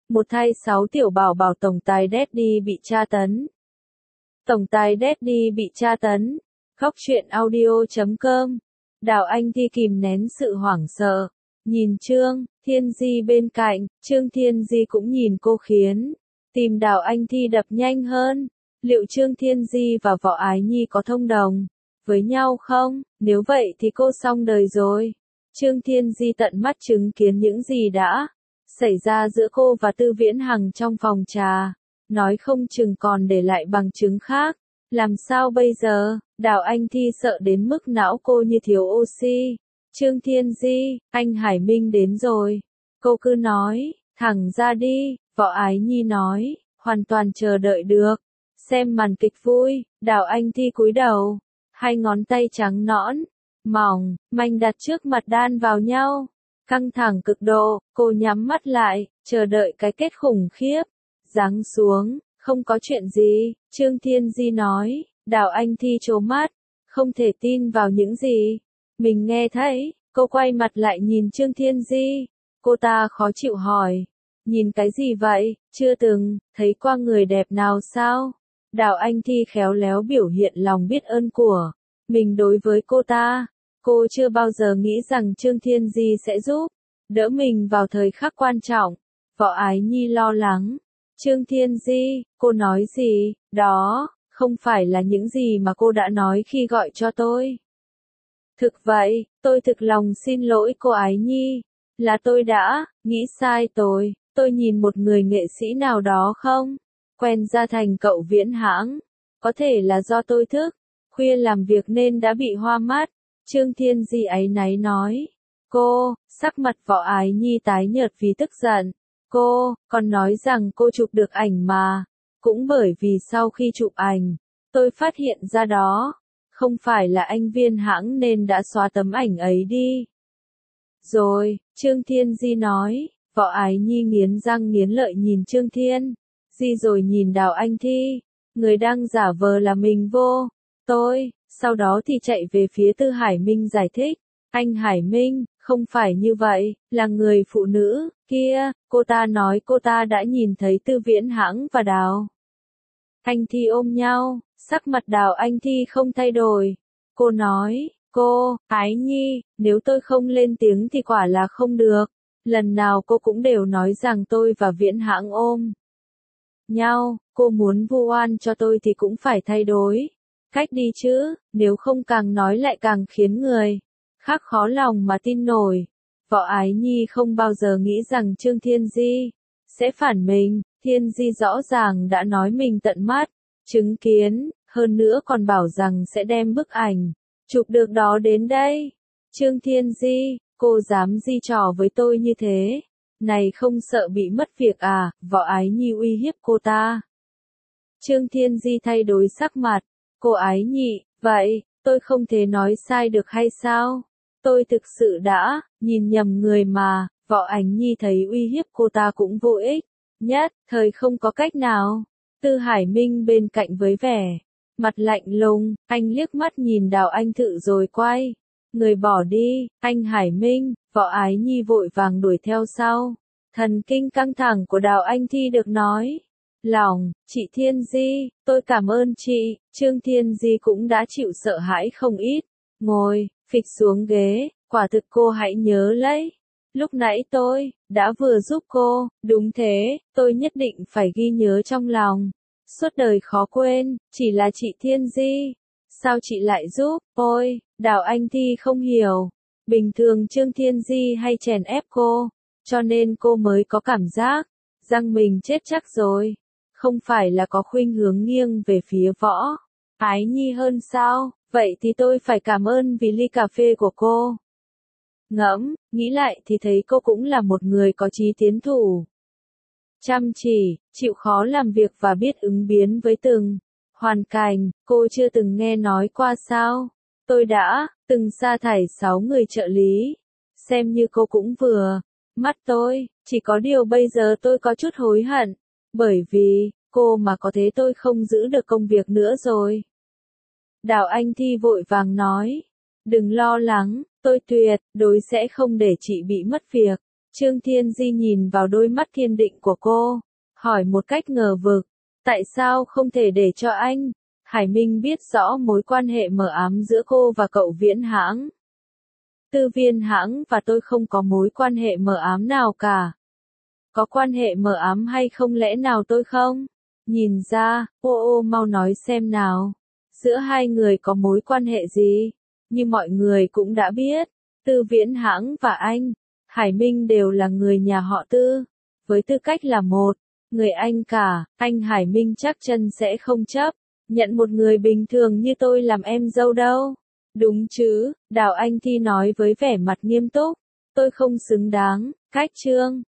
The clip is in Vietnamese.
Một thay 6 tiểu bảo bảo tổng tài Daddy bị tra tấn. Tổng tài Daddy bị tra tấn. Khóc chuyện audio.com. Đào Anh Thi kìm nén sự hoảng sợ. Nhìn Trương Thiên Di bên cạnh, Trương Thiên Di cũng nhìn cô khiến tim Đào Anh Thi đập nhanh hơn. Liệu Trương Thiên Di và Võ Ái Nhi có thông đồng với nhau không? Nếu vậy thì cô xong đời rồi. Trương Thiên Di tận mắt chứng kiến những gì đã xảy ra giữa cô và Tư Viễn Hằng trong phòng trà, nói không chừng còn để lại bằng chứng khác. Làm sao bây giờ? Đào Anh Thi sợ đến mức não cô như thiếu oxy. Trương Thiên Di, anh Hải Minh đến rồi. Cô cứ nói, thẳng ra đi. Võ Ái Nhi nói, hoàn toàn chờ đợi được. Xem màn kịch vui. Đào Anh Thi cúi đầu, hai ngón tay trắng nõn, mỏng, manh đặt trước mặt đan vào nhau. Căng thẳng cực độ, cô nhắm mắt lại, chờ đợi cái kết khủng khiếp. Giáng xuống, không có chuyện gì, Trương Thiên Di nói. Đào Anh Thi trố mắt, không thể tin vào những gì mình nghe thấy. Cô quay mặt lại nhìn Trương Thiên Di. Cô ta khó chịu hỏi, nhìn cái gì vậy, chưa từng thấy qua người đẹp nào sao? Đào Anh Thi khéo léo biểu hiện lòng biết ơn của mình đối với cô ta. Cô chưa bao giờ nghĩ rằng Trương Thiên Di sẽ giúp đỡ mình vào thời khắc quan trọng. Võ Ái Nhi lo lắng. Trương Thiên Di, cô nói gì? Đó không phải là những gì mà cô đã nói khi gọi cho tôi. Thực vậy, tôi thực lòng xin lỗi cô Ái Nhi. Là tôi đã nghĩ sai tôi nhìn một người nghệ sĩ nào đó không quen ra thành cậu Viễn Hãng. Có thể là do tôi thức khuya làm việc nên đã bị hoa mắt. Trương Thiên Di áy náy nói. Cô, sắc mặt Võ Ái Nhi tái nhợt vì tức giận. Cô còn nói rằng cô chụp được ảnh mà. Cũng bởi vì sau khi chụp ảnh, tôi phát hiện ra đó không phải là anh Viễn Hãng nên đã xóa tấm ảnh ấy đi. Rồi, Trương Thiên Di nói. Võ Ái Nhi nghiến răng nghiến lợi nhìn Trương Thiên Di rồi nhìn Đào Anh Thi. Người đang giả vờ là mình vô tôi. Sau đó thì chạy về phía Tư Hải Minh giải thích. Anh Hải Minh, không phải như vậy, là người phụ nữ kia. Cô ta nói cô ta đã nhìn thấy Tư Viễn Hãng và Đào Anh Thi ôm nhau. Sắc mặt Đào Anh Thi không thay đổi. Cô nói, cô Ái Nhi, nếu tôi không lên tiếng thì quả là không được. Lần nào cô cũng đều nói rằng tôi và Viễn Hãng ôm nhau. Cô muốn vu oan cho tôi thì cũng phải thay đổi cách đi chứ, nếu không càng nói lại càng khiến người khác khó lòng mà tin nổi. Võ Ái Nhi không bao giờ nghĩ rằng Trương Thiên Di sẽ phản mình. Thiên Di rõ ràng đã nói mình tận mắt chứng kiến, hơn nữa còn bảo rằng sẽ đem bức ảnh chụp được đó đến đây. Trương Thiên Di, cô dám di trò với tôi như thế này không sợ bị mất việc à? Võ Ái Nhi uy hiếp cô ta. Trương Thiên Di thay đổi sắc mặt. Cô Ái Nhi, vậy tôi không thể nói sai được hay sao? Tôi thực sự đã nhìn nhầm người mà. Võ Ái Nhi thấy uy hiếp cô ta cũng vô ích. Nhất thời không có cách nào. Tư Hải Minh bên cạnh với vẻ mặt lạnh lùng, anh liếc mắt nhìn Đào Anh Thự rồi quay người bỏ đi. Anh Hải Minh, Võ Ái Nhi vội vàng đuổi theo sau. Thần kinh căng thẳng của Đào Anh Thi được nói lòng. Chị Thiên Di, tôi cảm ơn chị. Trương Thiên Di cũng đã chịu sợ hãi không ít. Ngồi phịch xuống ghế. Quả thực cô hãy nhớ lấy, lúc nãy tôi đã vừa giúp cô. Đúng thế, tôi nhất định phải ghi nhớ trong lòng, suốt đời khó quên. Chỉ là chị Thiên Di, sao chị lại giúp? Ôi, Đào Anh Thi không hiểu. Bình thường Trương Thiên Di hay chèn ép cô, cho nên cô mới có cảm giác rằng mình chết chắc rồi. Không phải là có khuynh hướng nghiêng về phía Võ Ái Nhi hơn sao? Vậy thì tôi phải cảm ơn vì ly cà phê của cô. Ngẫm, nghĩ lại thì thấy cô cũng là một người có chí tiến thủ. Chăm chỉ, chịu khó làm việc và biết ứng biến với từng hoàn cảnh. Cô chưa từng nghe nói qua sao? Tôi đã từng sa thải 6 người trợ lý. Xem như cô cũng vừa mắt tôi. Chỉ có điều bây giờ tôi có chút hối hận. Bởi vì cô mà có thế tôi không giữ được công việc nữa rồi. Đào Anh Thi vội vàng nói. Đừng lo lắng, tôi tuyệt đối sẽ không để chị bị mất việc. Trương Thiên Di nhìn vào đôi mắt kiên định của cô, hỏi một cách ngờ vực, tại sao không thể để cho anh? Hải Minh biết rõ mối quan hệ mờ ám giữa cô và cậu Viễn Hãng. Tư Viên Hãng và tôi không có mối quan hệ mờ ám nào cả. Có quan hệ mờ ám hay không, lẽ nào tôi không? Nhìn ra, ô mau nói xem nào. Giữa hai người có mối quan hệ gì? Như mọi người cũng đã biết, Tư Viễn Hãng và anh, Hải Minh đều là người nhà họ Tư. Với tư cách là một người anh cả, anh Hải Minh chắc chân sẽ không chấp nhận một người bình thường như tôi làm em dâu đâu. Đúng chứ, Đào Anh Thi nói với vẻ mặt nghiêm túc. Tôi không xứng đáng, cách Trương